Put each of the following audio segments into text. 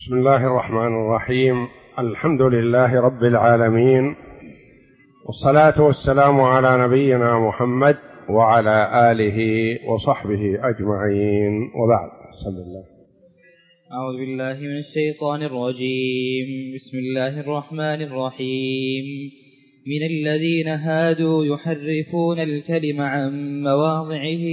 بسم الله الرحمن الرحيم. الحمد لله رب العالمين، والصلاة والسلام على نبينا محمد وعلى آله وصحبه أجمعين، وبعد. بسم الله. أعوذ بالله من الشيطان الرجيم. بسم الله الرحمن الرحيم. من الذين هادوا يحرفون الكلم عن مواضعه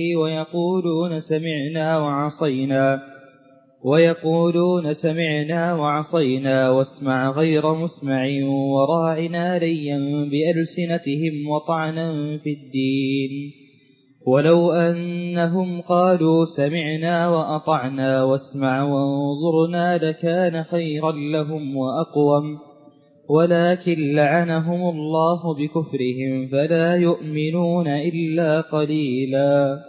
ويقولون سمعنا وعصينا واسمع غير مسمع وراعنا ليا بألسنتهم وطعنا في الدين، ولو أنهم قالوا سمعنا وأطعنا واسمع وانظرنا لكان خيرا لهم وأقوم، ولكن لعنهم الله بكفرهم فلا يؤمنون إلا قليلا.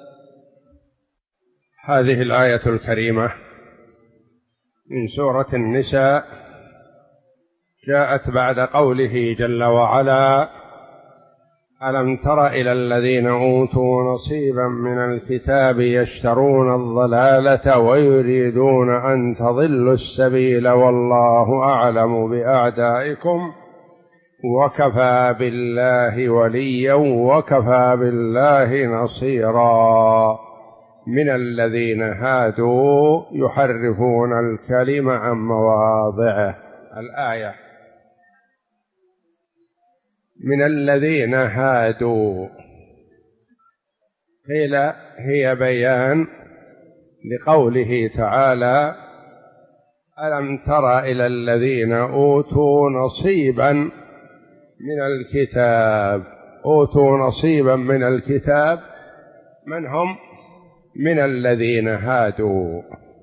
هذه الآية الكريمة من سورة النساء جاءت بعد قوله جل وعلا: ألم تر إلى الذين أوتوا نصيبا من الكتاب يشترون الضلالة ويريدون أن تضلوا السبيل والله أعلم بأعدائكم وكفى بالله وليا وكفى بالله نصيرا. من الذين هادوا يحرفون الكلم عن مواضعه. الآية من الذين هادوا قيل هي بيان لقوله تعالى: ألم تر إلى الذين أوتوا نصيبا من الكتاب. أوتوا نصيبا من الكتاب، من هم؟ من الذين هادوا،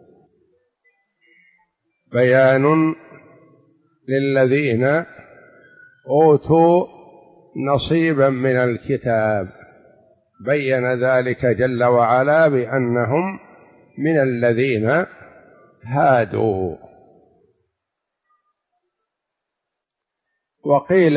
بيان للذين أوتوا نصيبا من الكتاب، بين ذلك جل وعلا بأنهم من الذين هادوا. وقيل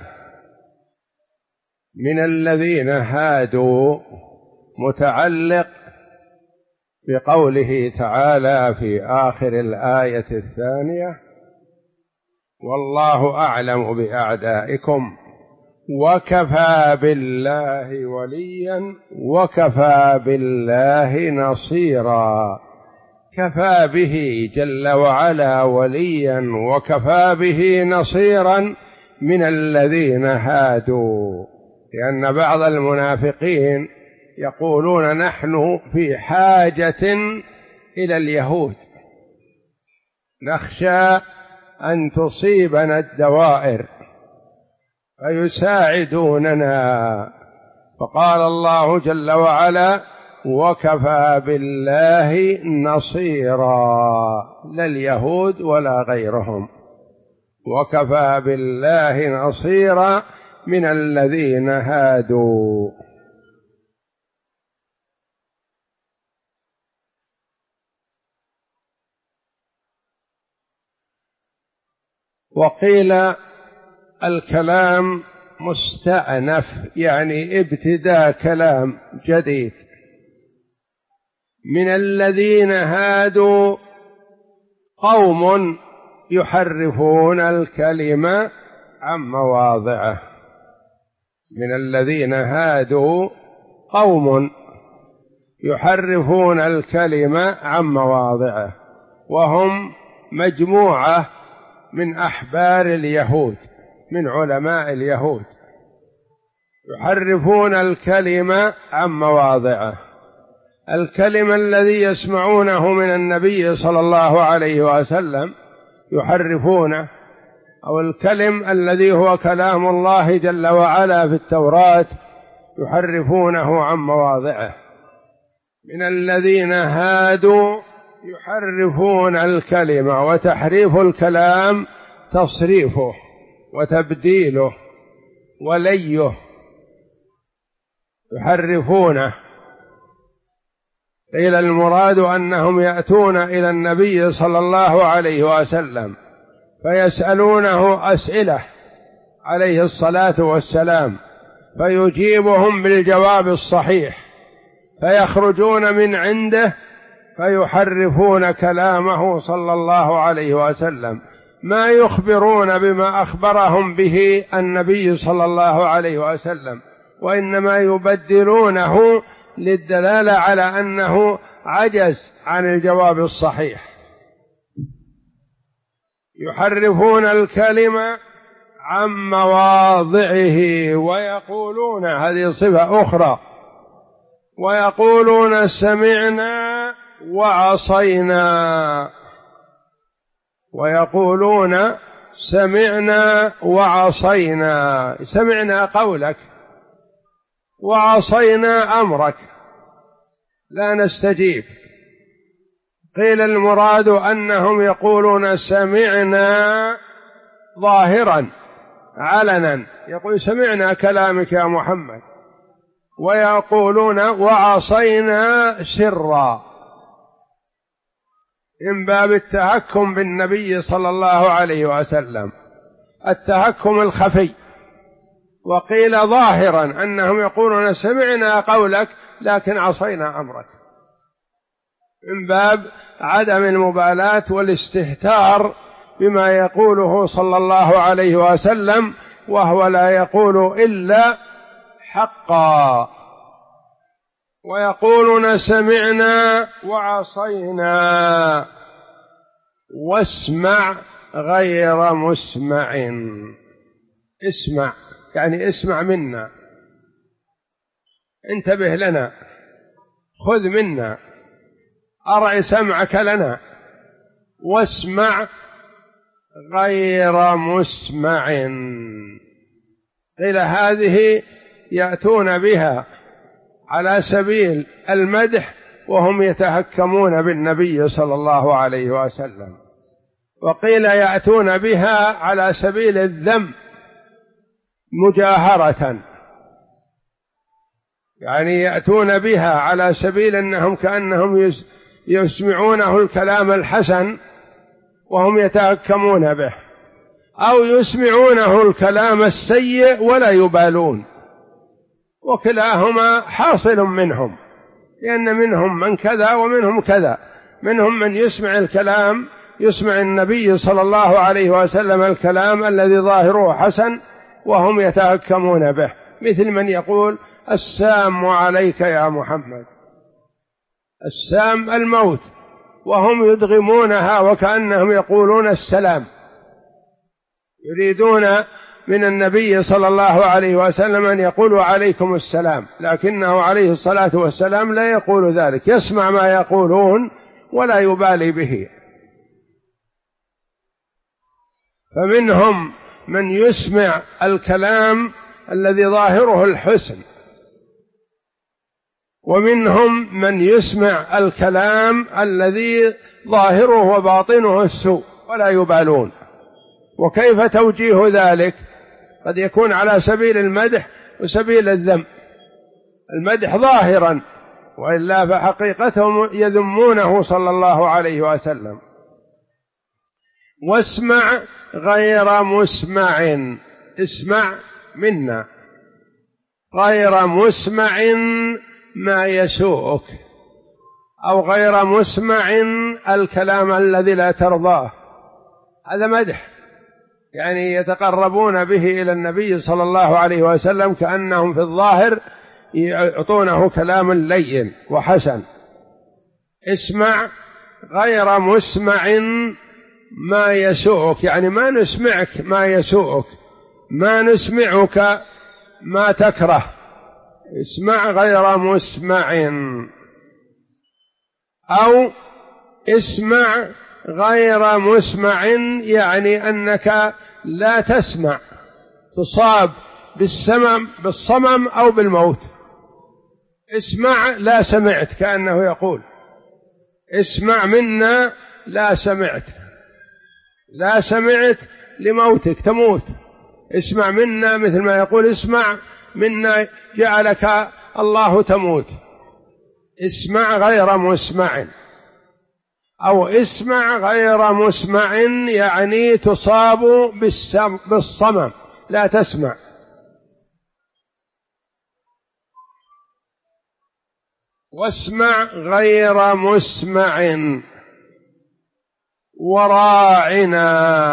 من الذين هادوا متعلق بقوله تعالى في آخر الآية الثانية: والله أعلم بأعدائكم وكفى بالله وليا وكفى بالله نصيرا. كفى به جل وعلا وليا وكفى به نصيرا من الذين هادوا، لأن بعض المنافقين يقولون نحن في حاجة إلى اليهود، نخشى أن تصيبنا الدوائر فيساعدوننا، فقال الله جل وعلا: وكفى بالله نصيرا، لا اليهود ولا غيرهم، وكفى بالله نصيرا من الذين هادوا. وقيل الكلام مستأنف، يعني ابتداء كلام جديد. من الذين هادوا قوم يحرفون الكلم عن مواضعه. من الذين هادوا قوم يحرفون الكلم عن مواضعه، وهم مجموعة من أحبار اليهود، من علماء اليهود، يحرفون الكلم عن مواضعه. الكلم الذي يسمعونه من النبي صلى الله عليه وسلم يحرفونه، أو الكلم الذي هو كلام الله جل وعلا في التوراة يحرفونه عن مواضعه. من الذين هادوا يحرفون الكلمة، وتحريف الكلام تصريفه وتبديله وليه، يحرفونه. قيل المراد أنهم يأتون إلى النبي صلى الله عليه وسلم فيسألونه أسئلة عليه الصلاة والسلام، فيجيبهم بالجواب الصحيح، فيخرجون من عنده فيحرفون كلامه صلى الله عليه وسلم، ما يخبرون بما أخبرهم به النبي صلى الله عليه وسلم، وإنما يبدلونه للدلالة على أنه عجز عن الجواب الصحيح. يحرفون الكلمة عن مواضعه ويقولون، هذه صفة أخرى، ويقولون سمعنا وعصينا، ويقولون سمعنا وعصينا، سمعنا قولك وعصينا أمرك، لا نستجيب. قيل المراد أنهم يقولون سمعنا ظاهرا علنا، يقول سمعنا كلامك يا محمد، ويقولون وعصينا سرا، من باب التهكم بالنبي صلى الله عليه وسلم، التهكم الخفي. وقيل ظاهرا أنهم يقولون سمعنا قولك لكن عصينا أمرك، من باب عدم المبالاة والاستهتار بما يقوله صلى الله عليه وسلم، وهو لا يقول إلا حقا. ويقولون سمعنا وعصينا واسمع غير مسمع، اسمع يعني اسمع منا، انتبه لنا، خذ منا، أرع سمعك لنا، واسمع غير مسمع. قيل هذه يأتون بها على سبيل المدح وهم يتهكمون بالنبي صلى الله عليه وسلم، وقيل يأتون بها على سبيل الذم مجاهرة، يعني يأتون بها على سبيل أنهم كأنهم يسمعونه الكلام الحسن وهم يتهكمون به، أو يسمعونه الكلام السيء ولا يبالون، وكلاهما حاصل منهم، لأن منهم من كذا ومنهم كذا، منهم من يسمع الكلام، يسمع النبي صلى الله عليه وسلم الكلام الذي ظاهره حسن وهم يتهكمون به، مثل من يقول السام عليك يا محمد، السام الموت، وهم يدغمونها وكأنهم يقولون السلام، يريدون من النبي صلى الله عليه وسلم أن يقول عليكم السلام، لكنه عليه الصلاة والسلام لا يقول ذلك، يسمع ما يقولون ولا يبالي به. فمنهم من يسمع الكلام الذي ظاهره الحسن، ومنهم من يسمع الكلام الذي ظاهره وباطنه السوء ولا يبالون. وكيف توجيه ذلك؟ قد يكون على سبيل المدح وسبيل الذم، المدح ظاهرا، وإلا فحقيقتهم يذمونه صلى الله عليه وسلم. واسمع غير مسمع، اسمع منا، غير مسمع ما يسوءك، أو غير مسمع الكلام الذي لا ترضاه، هذا مدح، يعني يتقربون به إلى النبي صلى الله عليه وسلم كأنهم في الظاهر يعطونه كلام لين وحسن. اسمع غير مسمع ما يسوءك، يعني ما نسمعك ما يسوءك، ما نسمعك ما تكره، اسمع غير مسمع. أو اسمع غير مسمع يعني أنك لا تسمع، تصاب بالصمم أو بالموت، اسمع لا سمعت، كأنه يقول اسمع منا لا سمعت، لا سمعت لموتك تموت، اسمع منا مثل ما يقول اسمع منا جعلك الله تموت. اسمع غير مسمع، أو اسمع غير مسمع يعني تصاب بالصمم لا تسمع. واسمع غير مسمع وراعنا.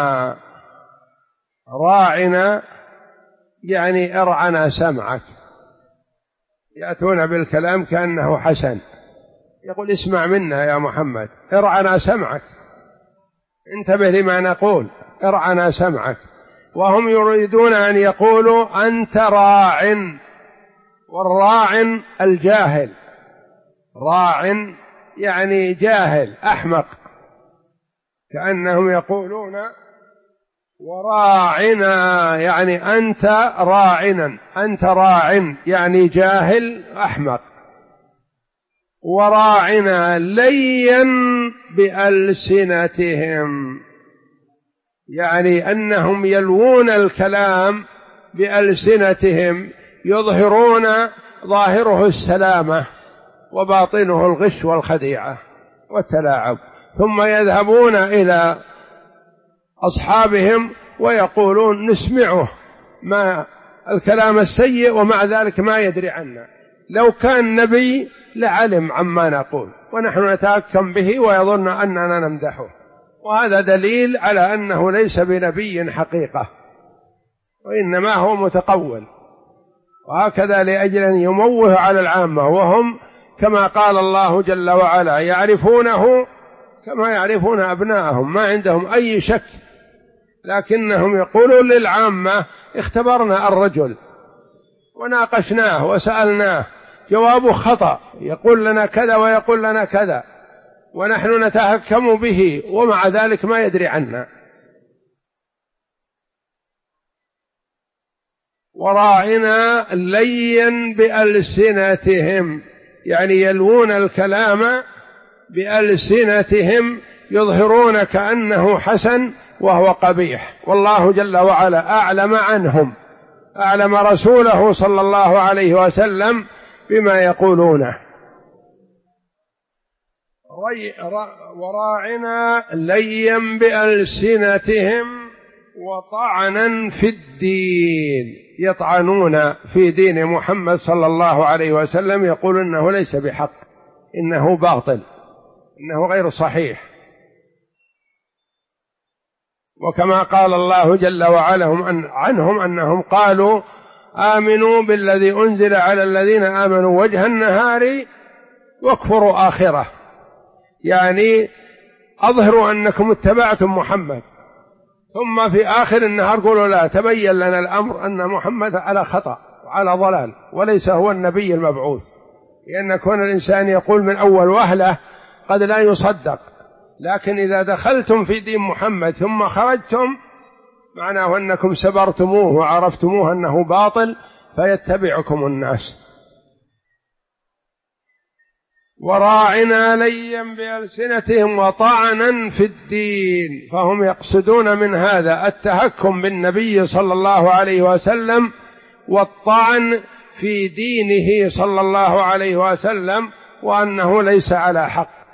راعنا يعني ارعنا سمعك. يأتون بالكلام كأنه حسن، يقول اسمع منا يا محمد، ارعنا سمعك، انتبه لما نقول، ارعنا سمعك. وهم يريدون أن يقولوا أنت راع، والراع الجاهل، راع يعني جاهل أحمق، كأنهم يقولون وراعنا يعني أنت راعنا، أنت راع يعني جاهل أحمق. وراعنا ليا بألسنتهم يعني أنهم يلوون الكلام بألسنتهم، يظهرون ظاهره السلامة وباطنه الغش والخديعة والتلاعب، ثم يذهبون إلى أصحابهم ويقولون نسمعه ما الكلام السيء ومع ذلك ما يدري عنا. لو كان نبي لعلم عما نقول، ونحن نتهكم به ويظن أننا نمدحه، وهذا دليل على أنه ليس بنبي حقيقة، وإنما هو متقول. وهكذا لأجل أن يموه على العامة، وهم كما قال الله جل وعلا يعرفونه كما يعرفون أبناءهم، ما عندهم أي شك، لكنهم يقولون للعامة اختبرنا الرجل وناقشناه وسألناه جوابه خطأ، يقول لنا كذا ويقول لنا كذا، ونحن نتهكم به ومع ذلك ما يدري عنا. وراعنا ليا بألسنتهم يعني يلوون الكلام بألسنتهم، يظهرون كأنه حسن وهو قبيح. والله جل وعلا أعلم عنهم، أعلم رسوله صلى الله عليه وسلم بما يقولونه. وراعنا ليا بألسنتهم وطعنا في الدين، يطعنون في دين محمد صلى الله عليه وسلم، يقول إنه ليس بحق، إنه باطل، إنه غير صحيح. وكما قال الله جل وعلا عنهم أنهم قالوا آمنوا بالذي أنزل على الذين آمنوا وجه النهار واكفروا آخره، يعني أظهروا أنكم اتبعتم محمد، ثم في آخر النهار قولوا لا، تبين لنا الأمر أن محمد على خطأ وعلى ضلال وليس هو النبي المبعوث. لأن كون الإنسان يقول من أول وهلة قد لا يصدق، لكن إذا دخلتم في دين محمد ثم خرجتم معناه أنكم سبرتموه وعرفتموه أنه باطل فيتبعكم الناس. وراعنا ليا بألسنتهم وطعنا في الدين، فهم يقصدون من هذا التهكم بالنبي صلى الله عليه وسلم والطعن في دينه صلى الله عليه وسلم، وأنه ليس على حق.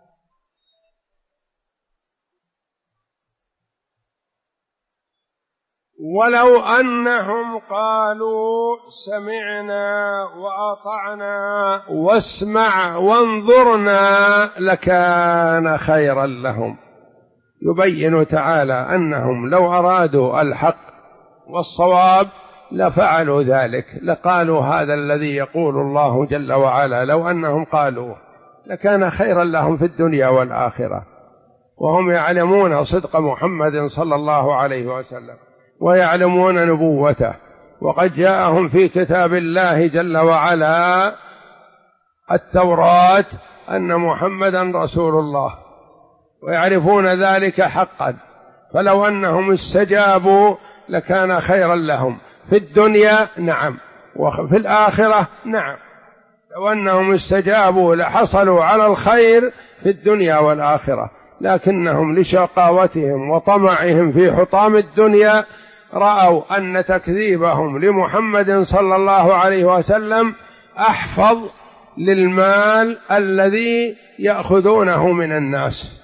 ولو أنهم قالوا سمعنا وأطعنا واسمع وانظرنا لكان خيرا لهم. يبين تعالى أنهم لو أرادوا الحق والصواب لفعلوا ذلك، لقالوا هذا الذي يقول الله جل وعلا، لو أنهم قالوا لكان خيرا لهم في الدنيا والآخرة، وهم يعلمون صدق محمد صلى الله عليه وسلم ويعلمون نبوته، وقد جاءهم في كتاب الله جل وعلا التوراة أن محمدا رسول الله، ويعرفون ذلك حقا. فلو أنهم استجابوا لكان خيرا لهم في الدنيا نعم، وفي الآخرة نعم. لو أنهم استجابوا لحصلوا على الخير في الدنيا والآخرة، لكنهم لشقاوتهم وطمعهم في حطام الدنيا رأوا أن تكذيبهم لمحمد صلى الله عليه وسلم أحفظ للمال الذي يأخذونه من الناس.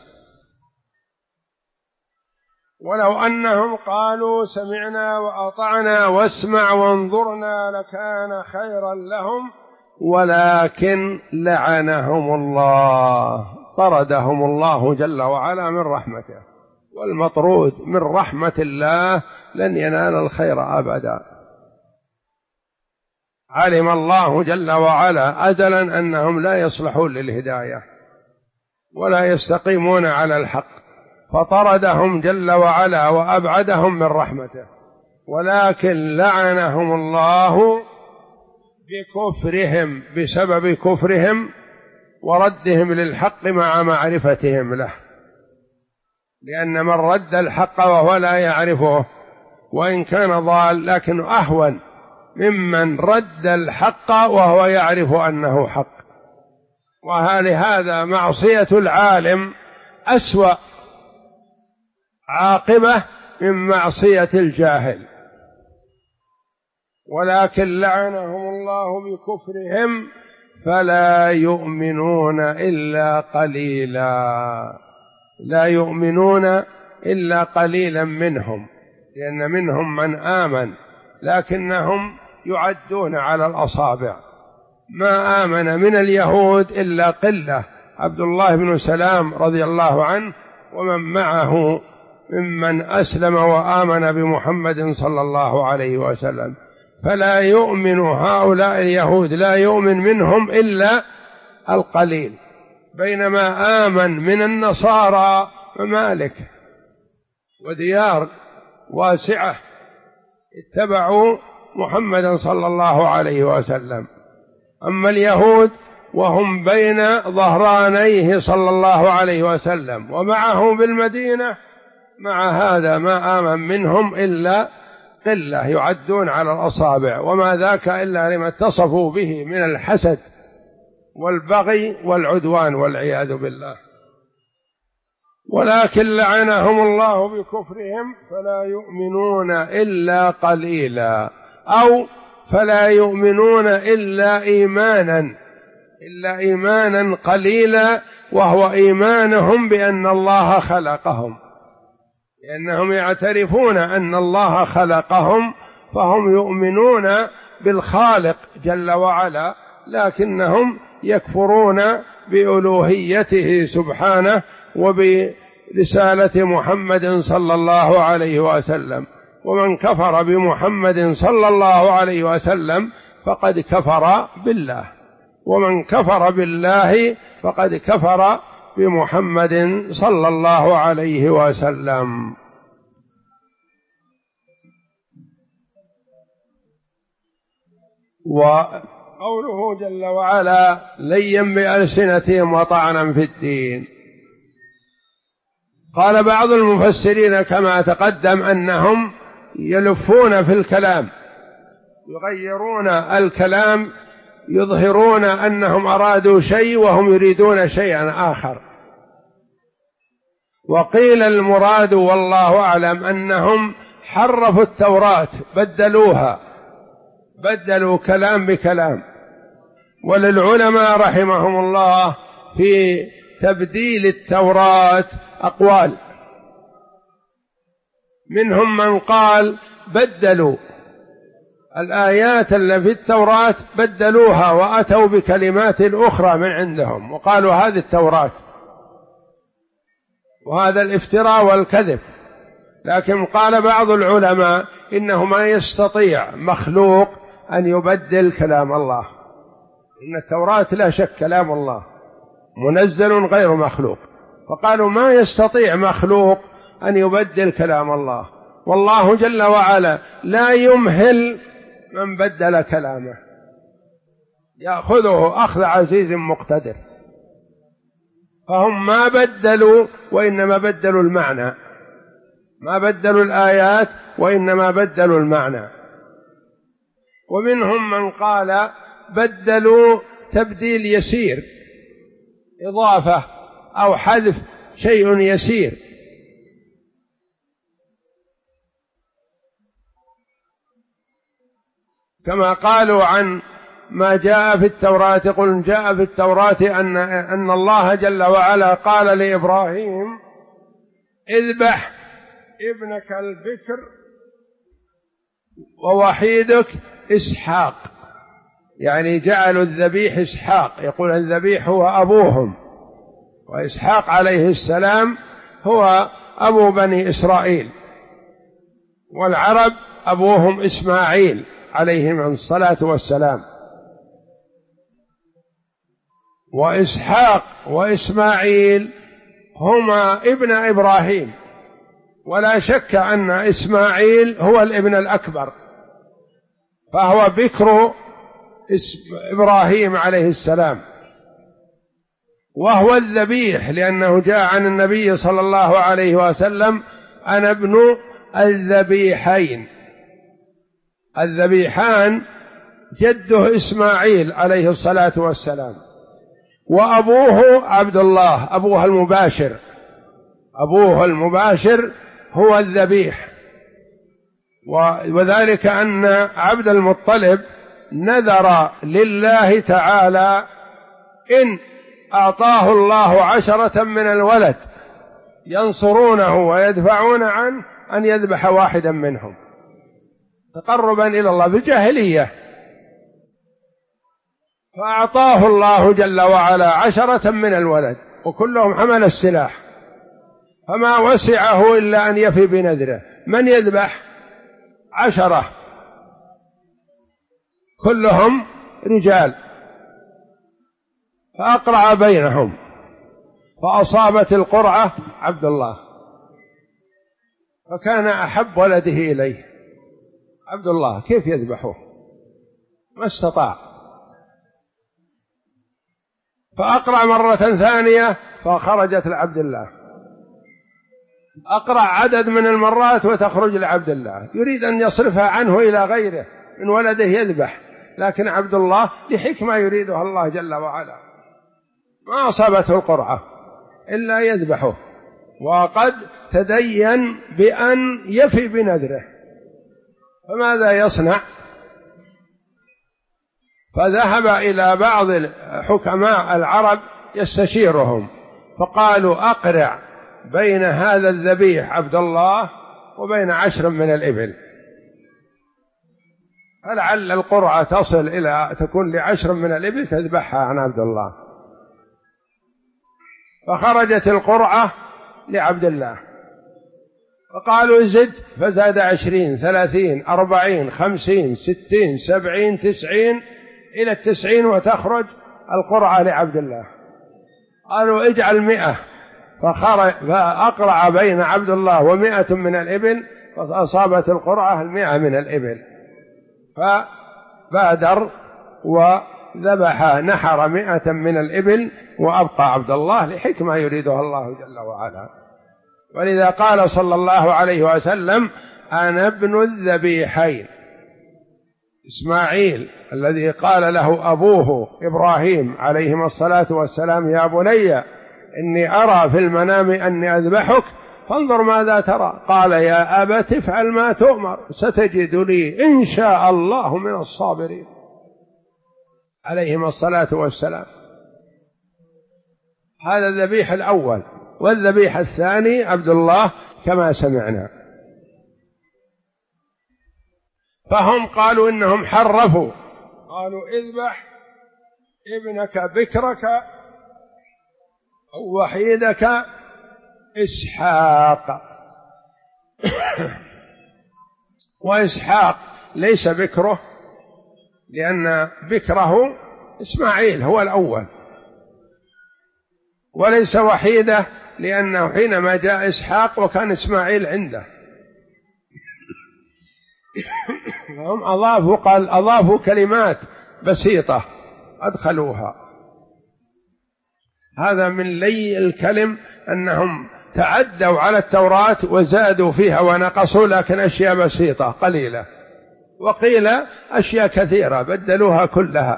ولو أنهم قالوا سمعنا وأطعنا واسمع وانظرنا لكان خيرا لهم ولكن لعنهم الله، طردهم الله جل وعلا من رحمته، والمطرود من رحمة الله لن ينال الخير أبدا. علم الله جل وعلا أزلا أنهم لا يصلحون للهداية ولا يستقيمون على الحق، فطردهم جل وعلا وأبعدهم من رحمته، ولكن لعنهم الله بكفرهم، بسبب كفرهم وردهم للحق مع معرفتهم له، لأن من رد الحق وهو لا يعرفه وإن كان ضال لكنه أهون ممن رد الحق وهو يعرف أنه حق. ولهذا معصية العالم أسوأ عاقبة من معصية الجاهل. ولكن لعنهم الله بكفرهم فلا يؤمنون إلا قليلا، لا يؤمنون إلا قليلا منهم، لأن منهم من آمن لكنهم يعدون على الأصابع. ما آمن من اليهود إلا قلة، عبد الله بن سلام رضي الله عنه ومن معه ممن أسلم وآمن بمحمد صلى الله عليه وسلم. فلا يؤمن هؤلاء اليهود، لا يؤمن منهم إلا القليل، بينما آمن من النصارى ممالك وديار واسعة اتبعوا محمدا صلى الله عليه وسلم. أما اليهود وهم بين ظهرانيه صلى الله عليه وسلم ومعه بالمدينة، مع هذا ما آمن منهم إلا قلة يعدون على الأصابع، وما ذاك إلا لما اتصفوا به من الحسد والبغي والعدوان والعياذ بالله. ولكن لعنهم الله بكفرهم فلا يؤمنون إلا قليلا، أو فلا يؤمنون إلا إيمانا قليلا، وهو إيمانهم بأن الله خلقهم، لأنهم يعترفون أن الله خلقهم فهم يؤمنون بالخالق جل وعلا، لكنهم يكفرون بألوهيته سبحانه وبرسالة محمد صلى الله عليه وسلم. ومن كفر بمحمد صلى الله عليه وسلم فقد كفر بالله، ومن كفر بالله فقد كفر بمحمد صلى الله عليه وسلم. وقوله جل وعلا ليا بألسنتهم وطعنا في الدين، قال بعض المفسرين كما تقدم أنهم يلفون في الكلام، يغيرون الكلام، يظهرون أنهم أرادوا شيء وهم يريدون شيئا آخر. وقيل المراد والله أعلم أنهم حرفوا التوراة، بدلوها، بدلوا كلام بكلام. وللعلماء رحمهم الله في تبديل التوراة أقوال، منهم من قال بدلوا الآيات التي في التوراة، بدلوها وأتوا بكلمات أخرى من عندهم وقالوا هذه التوراة، وهذا الافتراء والكذب. لكن قال بعض العلماء إنه ما يستطيع مخلوق أن يبدل كلام الله، إن التوراة لا شك كلام الله منزل غير مخلوق، فقالوا ما يستطيع مخلوق أن يبدل كلام الله، والله جل وعلا لا يمهل من بدل كلامه، يأخذه أخذ عزيز مقتدر. فهم ما بدلوا وإنما بدلوا المعنى، ما بدلوا الآيات وإنما بدلوا المعنى. ومنهم من قال بدلوا تبديل يسير، إضافة أو حذف شيء يسير، كما قالوا عن ما جاء في التوراة، قل جاء في التوراة أن الله جل وعلا قال لإبراهيم اذبح ابنك البكر ووحيدك إسحاق، يعني جعلوا الذبيح إسحاق، يقول الذبيح هو أبوهم، وإسحاق عليه السلام هو أبو بني إسرائيل، والعرب أبوهم إسماعيل عليهم الصلاة والسلام. وإسحاق وإسماعيل هما ابن إبراهيم، ولا شك أن إسماعيل هو الابن الأكبر، فهو بكر إبراهيم عليه السلام، وهو الذبيح، لأنه جاء عن النبي صلى الله عليه وسلم: أنا ابن الذبيحين. الذبيحان جده إسماعيل عليه الصلاة والسلام، وأبوه عبد الله، أبوه المباشر، أبوه المباشر هو الذبيح. وذلك أن عبد المطلب نذر لله تعالى إن أعطاه الله 10 من الولد ينصرونه ويدفعون عنه أن يذبح واحدا منهم تقربا إلى الله بالجاهلية، فأعطاه الله جل وعلا 10 من الولد، وكلهم حمل السلاح، فما وسعه إلا أن يفي بنذره. من يذبح؟ 10 كلهم رجال، فأقرع بينهم، فأصابت القرعة عبد الله، فكان أحب ولده إليه عبد الله، كيف يذبحه؟ ما استطاع، فأقرع مرة ثانية فخرجت لعبد الله، أقرع عدد من المرات وتخرج لعبد الله، يريد أن يصرفها عنه إلى غيره من ولده يذبح، لكن عبد الله لحكمة يريدها الله جل وعلا ما أصابته القرعة إلا يذبحه، وقد تدين بأن يفي بنذره، فماذا يصنع؟ فذهب إلى بعض حكماء العرب يستشيرهم، فقالوا: أقرع بين هذا الذبيح عبد الله وبين 10 من الإبل، فلعل القرعة تصل إلى تكون ل10 من الإبل تذبحها عن عبد الله. فخرجت القرعة لعبد الله، فقالوا: زد، فزاد 20 30 40 50 60 70 90 إلى 90 وتخرج القرعة لعبد الله. قالوا: اجعل 100، فأقرع بين عبد الله و100 من الإبل، فأصابت القرعة 100 من الإبل، فبادر وذبح نحر 100 من الإبل وأبقى عبد الله لحكمة يريدها الله جل وعلا. ولذا قال صلى الله عليه وسلم: أنا ابن الذبيحين. إسماعيل الذي قال له أبوه إبراهيم عليهما الصلاة والسلام: يا بني إني أرى في المنام أني أذبحك فانظر ماذا ترى. قال: يا أبت افعل ما تؤمر ستجدني إن شاء الله من الصابرين، عليهما الصلاة والسلام. هذا الذبيح الأول، والذبيح الثاني عبد الله كما سمعنا. فهم قالوا إنهم حرفوا، قالوا: اذبح ابنك بكرك أو وحيدك إسحاق. وإسحاق ليس بكره، لأن بكره إسماعيل هو الأول، وليس وحيده، لأنه حينما جاء إسحاق وكان إسماعيل عنده. فهم أضافوا كلمات بسيطة أدخلوها. هذا من لي الكلم، أنهم تعدوا على التوراة وزادوا فيها ونقصوا، لكن أشياء بسيطة قليلة، وقيل أشياء كثيرة بدلوها كلها.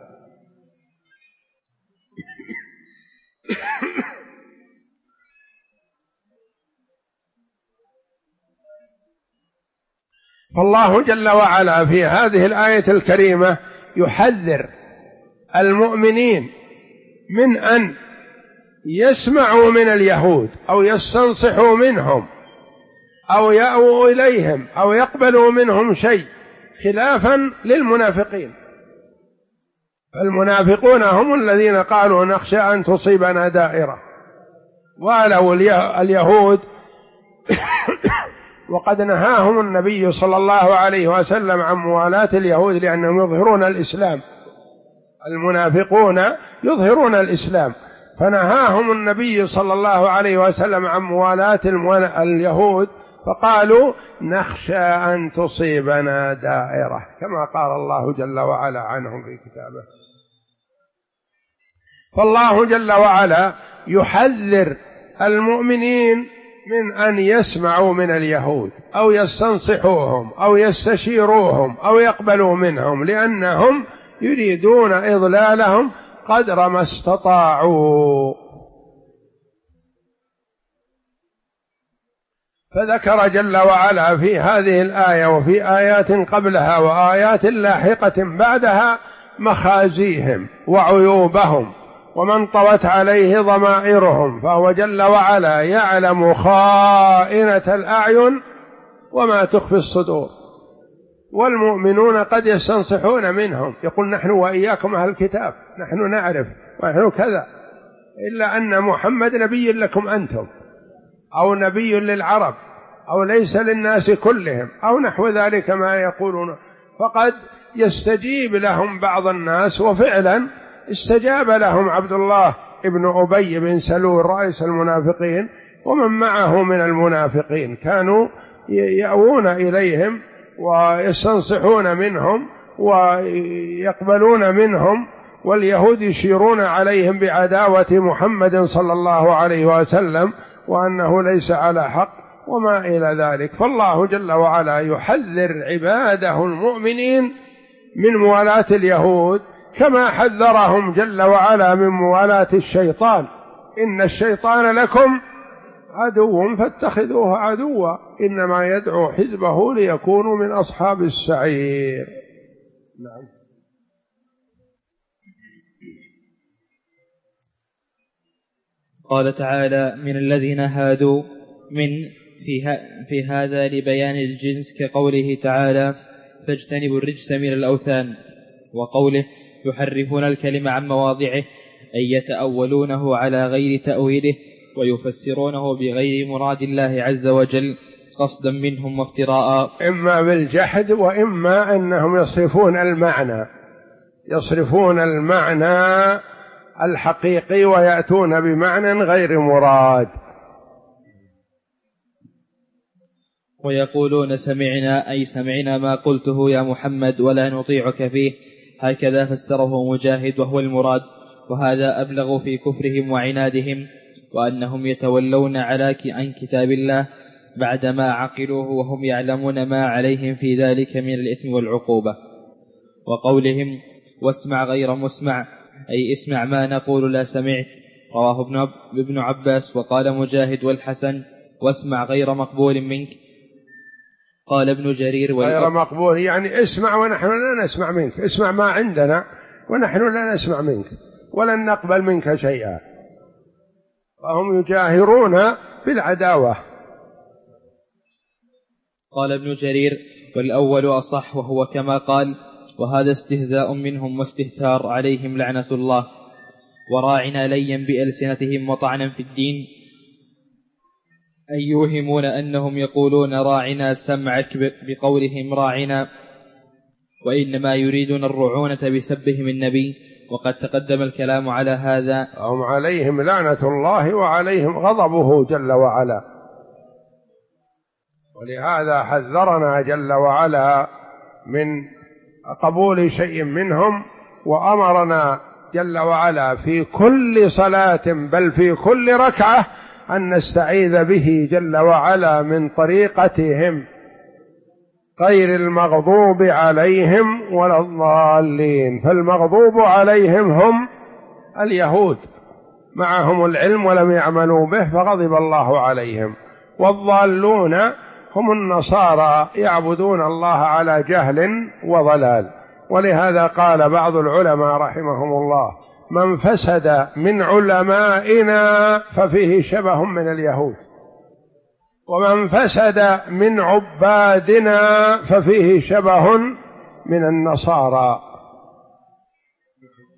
فالله جل وعلا في هذه الآية الكريمة يحذر المؤمنين من أن يسمعوا من اليهود أو يستنصحوا منهم أو يأووا إليهم أو يقبلوا منهم شيء، خلافا للمنافقين. فالمنافقون هم الذين قالوا نخشى أن تصيبنا دائرة. ولو اليهود وقد نهاهم النبي صلى الله عليه وسلم عن موالاة اليهود لأنهم يظهرون الإسلام، المنافقون يظهرون الإسلام، فنهاهم النبي صلى الله عليه وسلم عن موالاة اليهود، فقالوا نخشى أن تصيبنا دائرة، كما قال الله جل وعلا عنهم في كتابه. فالله جل وعلا يحذر المؤمنين من أن يسمعوا من اليهود أو يستنصحوهم أو يستشيروهم أو يقبلوا منهم، لأنهم يريدون إضلالهم قدر ما استطاعوا. فذكر جل وعلا في هذه الآية وفي آيات قبلها وآيات لاحقة بعدها مخازيهم وعيوبهم ومن طوت عليه ضمائرهم، فهو جل وعلا يعلم خائنة الأعين وما تخفي الصدور. والمؤمنون قد يستنصحون منهم، يقول نحن وإياكم أهل الكتاب، نحن نعرف ونحن كذا، إلا أن محمد نبي لكم أنتم، أو نبي للعرب، أو ليس للناس كلهم، أو نحو ذلك ما يقولون. فقد يستجيب لهم بعض الناس، وفعلا استجاب لهم عبد الله ابن أبي بن سلول رئيس المنافقين ومن معه من المنافقين، كانوا يأوون إليهم ويستنصحون منهم ويقبلون منهم، واليهود يشيرون عليهم بعداوة محمد صلى الله عليه وسلم وأنه ليس على حق وما إلى ذلك. فالله جل وعلا يحذر عباده المؤمنين من موالاة اليهود، كما حذرهم جل وعلا من موالاة الشيطان. إن الشيطان لكم عدو فاتخذوه عدوا إنما يدعو حزبه ليكونوا من أصحاب السعير. نعم. قال تعالى من الذين هادوا من في هذا لبيان الجنس، كقوله تعالى فاجتنبوا الرجس من الأوثان، وقوله يحرفون الكلم عن مواضعه أي يتأولونه على غير تأويله ويفسرونه بغير مراد الله عز وجل قصدا منهم وافتراء، إما بالجحد وإما أنهم يصرفون المعنى الحقيقي ويأتون بمعنى غير مراد. ويقولون سمعنا أي سمعنا ما قلته يا محمد ولا نطيعك فيه، هكذا فسره مجاهد وهو المراد. وهذا أبلغ في كفرهم وعنادهم، وأنهم يتولون عن كتاب الله بعدما عقلوه وهم يعلمون ما عليهم في ذلك من الإثم والعقوبة. وقولهم واسمع غير مسمع أي اسمع ما نقول لا سمعت، رواه ابن عباس. وقال مجاهد والحسن واسمع غير مقبول منك. قال ابن جرير غير مقبول يعني اسمع ونحن لا نسمع منك، اسمع ما عندنا ونحن لا نسمع منك ولن نقبل منك شيئا. فهم يجاهرون بالعداوة. قال ابن جرير والأول أصح، وهو كما قال وهذا استهزاء منهم واستهتار عليهم لعنة الله، وراعنا ليا بألسنتهم وطعنا في الدين، أن يوهمون أنهم يقولون راعنا سمعك بقولهم راعنا، وإنما يريدون الرعونة بسبهم النبي، وقد تقدم الكلام على هذا. هم عليهم لعنة الله وعليهم غضبه جل وعلا، ولهذا حذرنا جل وعلا من قبول شيء منهم، وأمرنا جل وعلا في كل صلاة بل في كل ركعة أن نستعيذ به جل وعلا من طريقتهم غير المغضوب عليهم ولا الضالين. فالمغضوب عليهم هم اليهود، معهم العلم ولم يعملوا به فغضب الله عليهم، والضالون هم النصارى يعبدون الله على جهل وضلال. ولهذا قال بعض العلماء رحمهم الله من فسد من علمائنا ففيه شبه من اليهود، ومن فسد من عبادنا ففيه شبه من النصارى.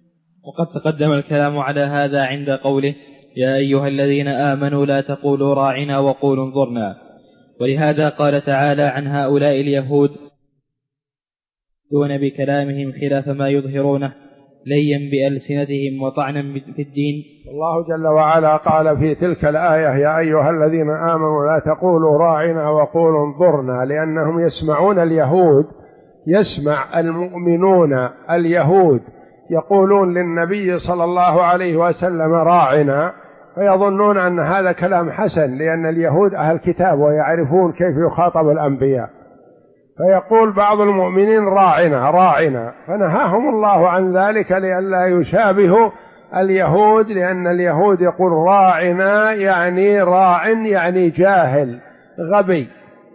وقد تقدم الكلام على هذا عند قوله يا أيها الذين آمنوا لا تقولوا راعنا وقولوا انظرنا. ولهذا قال تعالى عن هؤلاء اليهود دون بكلامهم خلاف ما يظهرونه ليا بألسنتهم وطعنا في الدين. الله جل وعلا قال في تلك الآية يا أيها الذين آمنوا لا تقولوا راعنا وقولوا انظرنا، لأنهم يسمعون اليهود، يسمع المؤمنون اليهود يقولون للنبي صلى الله عليه وسلم راعنا، فيظنون أن هذا كلام حسن، لأن اليهود أهل كتاب ويعرفون كيف يخاطب الأنبياء، فيقول بعض المؤمنين راعنا راعنا، فنهاهم الله عن ذلك لئلا يشابهوا اليهود، لأن اليهود يقول راعنا يعني راع يعني جاهل غبي.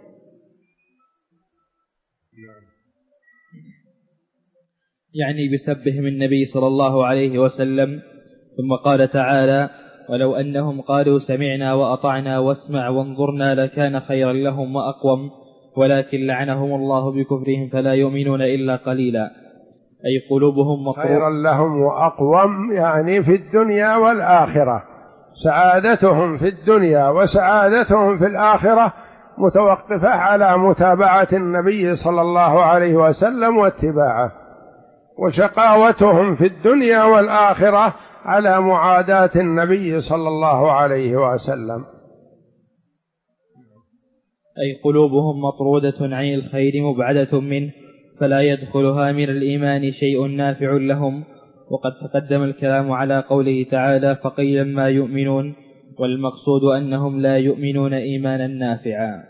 يعني بسبهم النبي صلى الله عليه وسلم. ثم قال تعالى ولو أنهم قالوا سمعنا وأطعنا واسمع وانظرنا لكان خيرا لهم وأقوم ولكن لعنهم الله بكفرهم فلا يؤمنون إلا قليلا. أي قلوبهم خيرا لهم وأقوم يعني في الدنيا والآخرة، سعادتهم في الدنيا وسعادتهم في الآخرة متوقفة على متابعة النبي صلى الله عليه وسلم واتباعه، وشقاوتهم في الدنيا والآخرة على معاداة النبي صلى الله عليه وسلم. أي قلوبهم مطرودة عن الخير مبعدة منه فلا يدخلها من الإيمان شيء نافع لهم. وقد تقدم الكلام على قوله تعالى فقيلا ما يؤمنون، والمقصود أنهم لا يؤمنون إيمانا نافعا.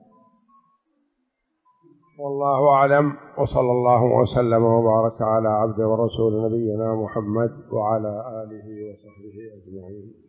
والله أعلم، وصلى الله وسلم وبارك على عبد ورسول نبينا محمد وعلى آله وصحبه أجمعين.